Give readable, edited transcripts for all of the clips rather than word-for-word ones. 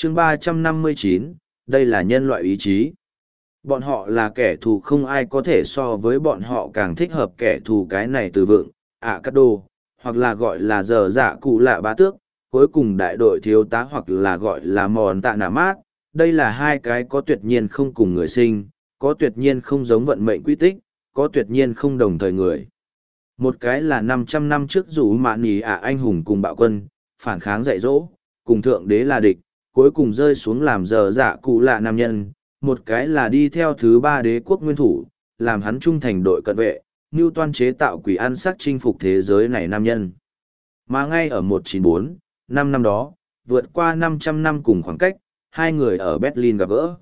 chương 359, đây là nhân loại ý chí. Bọn họ là kẻ thù, không ai có thể so với bọn họ càng thích hợp kẻ thù cái này từ vựng, cắt đồ, hoặc là gọi là dở dạ cụ lạ bá tước, cuối cùng đại đội thiếu tá hoặc là gọi là mòn tạ nạ mát. Đây là hai cái có tuyệt nhiên không cùng người sinh, có tuyệt nhiên không giống vận mệnh quy tích, có tuyệt nhiên không đồng thời người. Một cái là 500 năm trước rủ mạ nì anh hùng cùng bạo quân, phản kháng dạy dỗ, cùng thượng đế là địch, cuối cùng rơi xuống làm dở dạ cụ lạ nam nhân. Một cái là đi theo thứ ba đế quốc nguyên thủ, làm hắn trung thành đội cận vệ, mưu toan chế tạo quỷ ăn sắc chinh phục thế giới này nam nhân. Mà ngay ở 194, năm đó, vượt qua 500 năm cùng khoảng cách, hai người ở Berlin gặp gỡ.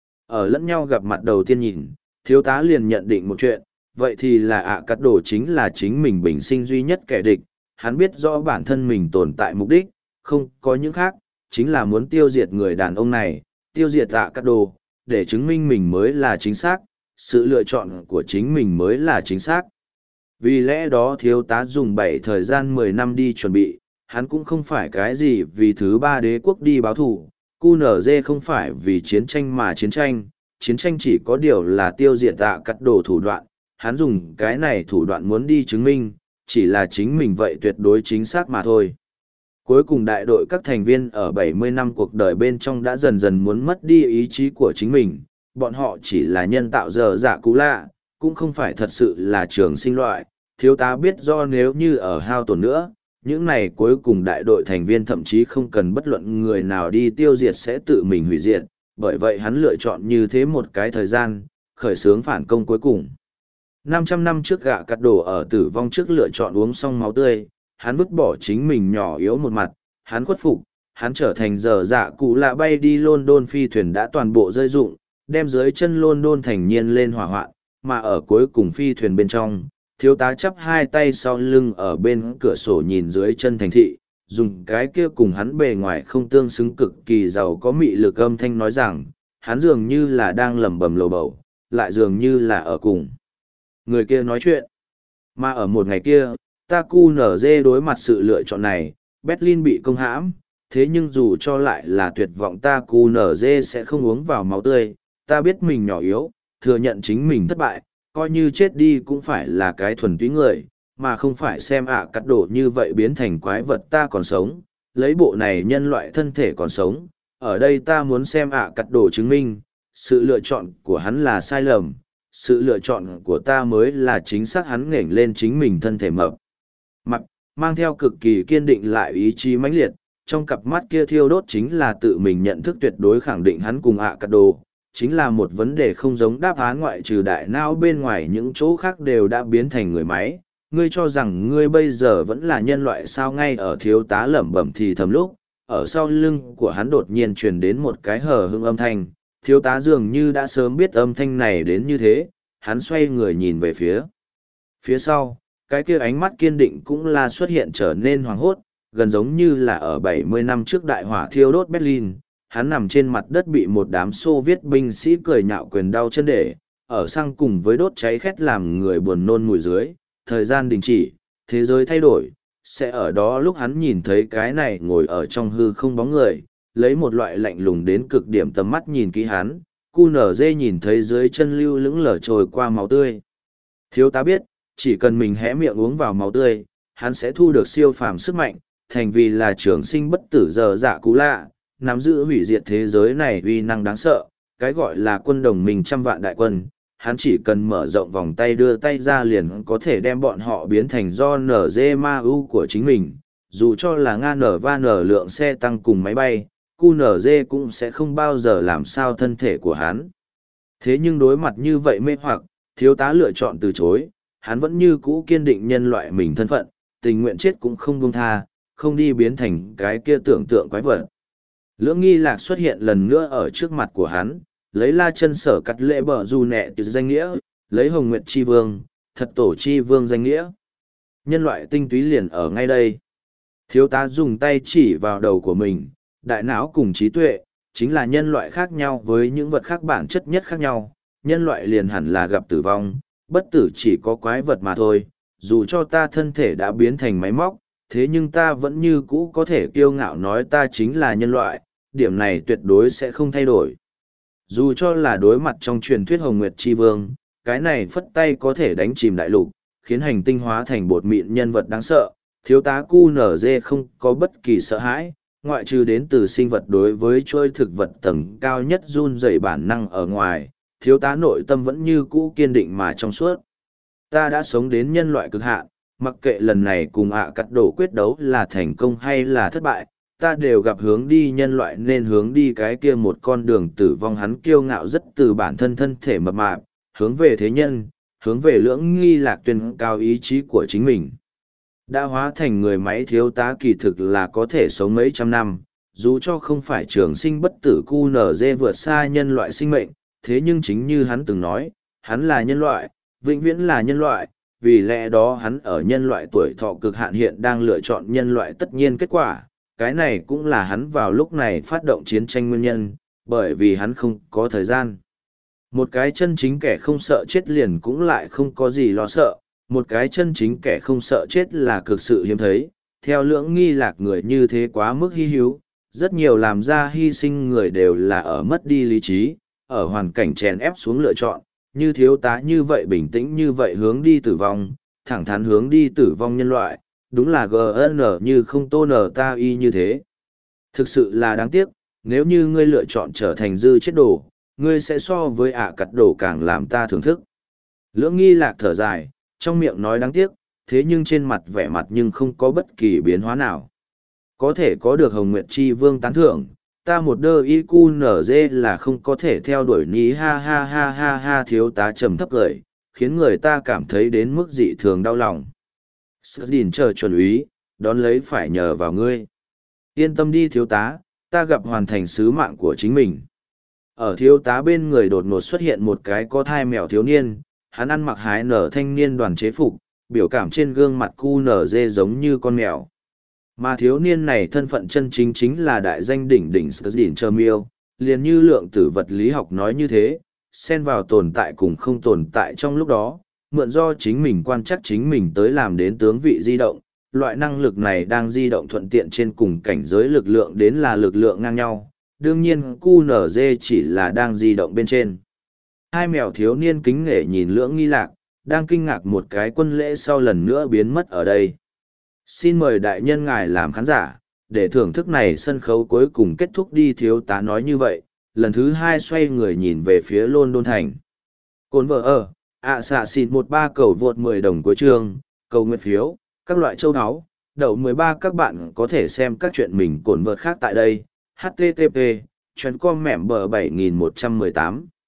Ở lẫn nhau gặp mặt đầu tiên nhìn, thiếu tá liền nhận định một chuyện, vậy thì là cắt đồ chính là chính mình bình sinh duy nhất kẻ địch, hắn biết rõ bản thân mình tồn tại mục đích, không có những khác, chính là muốn tiêu diệt người đàn ông này, tiêu diệt cắt đồ, để chứng minh mình mới là chính xác, sự lựa chọn của chính mình mới là chính xác. Vì lẽ đó thiếu tá dùng 10 năm đi chuẩn bị, hắn cũng không phải cái gì vì thứ ba đế quốc đi báo thù, QNZ không phải vì chiến tranh mà chiến tranh chỉ có điều là tiêu diệt cắt đồ thủ đoạn, hắn dùng cái này thủ đoạn muốn đi chứng minh, chỉ là chính mình vậy tuyệt đối chính xác mà thôi. Cuối cùng đại đội các thành viên ở 70 năm cuộc đời bên trong đã dần dần muốn mất đi ý chí của chính mình, bọn họ chỉ là nhân tạo dở dạ cụ lạ, cũng không phải thật sự là trường sinh loại. Thiếu tá biết do nếu như ở hao tổn nữa, những này cuối cùng đại đội thành viên thậm chí không cần bất luận người nào đi tiêu diệt sẽ tự mình hủy diệt, bởi vậy hắn lựa chọn như thế một cái thời gian, khởi xướng phản công cuối cùng. 500 năm trước gạ cắt đồ ở tử vong trước lựa chọn uống xong máu tươi, hắn vứt bỏ chính mình nhỏ yếu một mặt, hắn khuất phục, hắn trở thành dở dạ cụ lạ bay đi London phi thuyền đã toàn bộ rơi rụng, đem dưới chân London thành nhiên lên hỏa hoạn, mà ở cuối cùng phi thuyền bên trong, thiếu tá chắp hai tay sau lưng ở bên cửa sổ nhìn dưới chân thành thị, dùng cái kia cùng hắn bề ngoài không tương xứng cực kỳ giàu có mị lực âm thanh nói rằng, hắn dường như là đang lẩm bẩm lầu bầu, lại dường như là ở cùng người kia nói chuyện. Mà ở một ngày kia, ta QNZ đối mặt sự lựa chọn này, Berlin bị công hãm, thế nhưng dù cho lại là tuyệt vọng ta QNZ sẽ không uống vào máu tươi, ta biết mình nhỏ yếu, thừa nhận chính mình thất bại, coi như chết đi cũng phải là cái thuần túy người, mà không phải xem cắt đổ như vậy biến thành quái vật ta còn sống, lấy bộ này nhân loại thân thể còn sống, ở đây ta muốn xem cắt đổ chứng minh, sự lựa chọn của hắn là sai lầm, sự lựa chọn của ta mới là chính xác. Hắn nghển lên chính mình thân thể mập mặt, mang theo cực kỳ kiên định lại ý chí mãnh liệt, trong cặp mắt kia thiêu đốt chính là tự mình nhận thức tuyệt đối khẳng định hắn cùng cắt đồ, chính là một vấn đề không giống đáp án ngoại trừ đại não bên ngoài những chỗ khác đều đã biến thành người máy. Ngươi cho rằng ngươi bây giờ vẫn là nhân loại sao? Ngay ở thiếu tá lẩm bẩm thì thầm lúc, ở sau lưng của hắn đột nhiên truyền đến một cái hờ hững âm thanh, thiếu tá dường như đã sớm biết âm thanh này đến như thế, hắn xoay người nhìn về phía sau, cái kia ánh mắt kiên định cũng là xuất hiện trở nên hoảng hốt, gần giống như là ở 70 năm trước đại hỏa thiêu đốt Berlin, hắn nằm trên mặt đất bị một đám Xô Viết binh sĩ cười nhạo quyền đau chân để, ở xăng cùng với đốt cháy khét làm người buồn nôn mùi dưới, thời gian đình chỉ, thế giới thay đổi, sẽ ở đó lúc hắn nhìn thấy cái này ngồi ở trong hư không bóng người, lấy một loại lạnh lùng đến cực điểm tầm mắt nhìn kỹ hắn, QNZ nhìn thấy dưới chân lưu lững lờ trồi qua máu tươi. Thiếu tá biết, chỉ cần mình hé miệng uống vào máu tươi, hắn sẽ thu được siêu phàm sức mạnh, thành vì là trường sinh bất tử dở dạ cụ lạ, nắm giữ hủy diệt thế giới này uy năng đáng sợ, cái gọi là quân đồng minh 100 vạn đại quân, hắn chỉ cần mở rộng vòng tay đưa tay ra liền có thể đem bọn họ biến thành do NG Ma U của chính mình, dù cho là Nga nở va nở lượng xe tăng cùng máy bay, QNZ cũng sẽ không bao giờ làm sao thân thể của hắn. Thế nhưng đối mặt như vậy mê hoặc, thiếu tá lựa chọn từ chối, hắn vẫn như cũ kiên định nhân loại mình thân phận, tình nguyện chết cũng không buông tha, không đi biến thành cái kia tưởng tượng quái vật. Lưỡng nghi lạc xuất hiện lần nữa ở trước mặt của hắn, lấy la chân sở cắt lệ bờ dù nẹ từ danh nghĩa, lấy hồng nguyệt chi vương, thật tổ chi vương danh nghĩa. Nhân loại tinh túy liền ở ngay đây. Thiếu tá dùng tay chỉ vào đầu của mình, đại não cùng trí tuệ, chính là nhân loại khác nhau với những vật khác bản chất nhất khác nhau. Nhân loại liền hẳn là gặp tử vong, bất tử chỉ có quái vật mà thôi. Dù cho ta thân thể đã biến thành máy móc, thế nhưng ta vẫn như cũ có thể kiêu ngạo nói ta chính là nhân loại, điểm này tuyệt đối sẽ không thay đổi. Dù cho là đối mặt trong truyền thuyết Hồng Nguyệt Chi Vương, cái này phất tay có thể đánh chìm đại lục, khiến hành tinh hóa thành bột mịn nhân vật đáng sợ, thiếu tá QNZ không có bất kỳ sợ hãi, ngoại trừ đến từ sinh vật đối với chuỗi thực vật tầng cao nhất run rẩy bản năng ở ngoài, thiếu tá nội tâm vẫn như cũ kiên định mà trong suốt. Ta đã sống đến nhân loại cực hạn, mặc kệ lần này cùng cắt đổ quyết đấu là thành công hay là thất bại, ta đều gặp hướng đi nhân loại nên hướng đi cái kia một con đường tử vong. Hắn kiêu ngạo rất từ bản thân thân thể mập mạp, hướng về thế nhân, hướng về lưỡng nghi lạc tuyên cao ý chí của chính mình. Đã hóa thành người máy thiếu tá kỳ thực là có thể sống mấy trăm năm, dù cho không phải trường sinh bất tử QNZ vượt xa nhân loại sinh mệnh, thế nhưng chính như hắn từng nói, hắn là nhân loại, vĩnh viễn là nhân loại, vì lẽ đó hắn ở nhân loại tuổi thọ cực hạn hiện đang lựa chọn nhân loại tất nhiên kết quả, cái này cũng là hắn vào lúc này phát động chiến tranh nguyên nhân, bởi vì hắn không có thời gian. Một cái chân chính kẻ không sợ chết liền cũng lại không có gì lo sợ, một cái chân chính kẻ không sợ chết là cực sự hiếm thấy, theo lưỡng nghi lạc người như thế quá mức hy hữu, rất nhiều làm ra hy sinh người đều là ở mất đi lý trí, ở hoàn cảnh chèn ép xuống lựa chọn, như thiếu tá như vậy bình tĩnh như vậy hướng đi tử vong, thẳng thắn hướng đi tử vong nhân loại, đúng là GN như không tô nở ta y như thế. Thực sự là đáng tiếc, nếu như ngươi lựa chọn trở thành dư chết đồ, ngươi sẽ so với cắt đồ càng làm ta thưởng thức. Lưỡng nghi lạc thở dài, trong miệng nói đáng tiếc, thế nhưng trên mặt vẻ mặt nhưng không có bất kỳ biến hóa nào. Có thể có được Hồng Nguyệt Chi Vương tán thưởng, ta một đơ IQNZ là không có thể theo đuổi ní ha ha ha ha ha thiếu tá trầm thấp cười, khiến người ta cảm thấy đến mức dị thường đau lòng. Sở đỉnh chờ chuẩn úy, đón lấy phải nhờ vào ngươi. Yên tâm đi thiếu tá, ta gặp hoàn thành sứ mạng của chính mình. Ở thiếu tá bên người đột ngột xuất hiện một cái có thai mèo thiếu niên, hắn ăn mặc hái nở thanh niên đoàn chế phục, biểu cảm trên gương mặt QNZ giống như con mèo. Mà thiếu niên này thân phận chân chính chính là đại danh đỉnh đỉnh Skzdin Chermiel, liền như lượng tử vật lý học nói như thế, xen vào tồn tại cùng không tồn tại trong lúc đó, mượn do chính mình quan chắc chính mình tới làm đến tướng vị di động, loại năng lực này đang di động thuận tiện trên cùng cảnh giới lực lượng đến là lực lượng ngang nhau, đương nhiên QNZ chỉ là đang di động bên trên. Hai mèo thiếu niên kính nể nhìn lưỡng nghi lạc, đang kinh ngạc một cái quân lễ sau lần nữa biến mất ở đây. Xin mời đại nhân ngài làm khán giả, để thưởng thức này sân khấu cuối cùng kết thúc đi thiếu tá nói như vậy, lần thứ hai xoay người nhìn về phía London thành. Cồn vợ ở, xạ xịt 13 cầu vượt 10 đồng của chương, cầu nguyện phiếu, các loại châu áo, đậu 13 các bạn có thể xem các chuyện mình cồn vợt khác tại đây, http, chuyến com mẻm bờ 7118.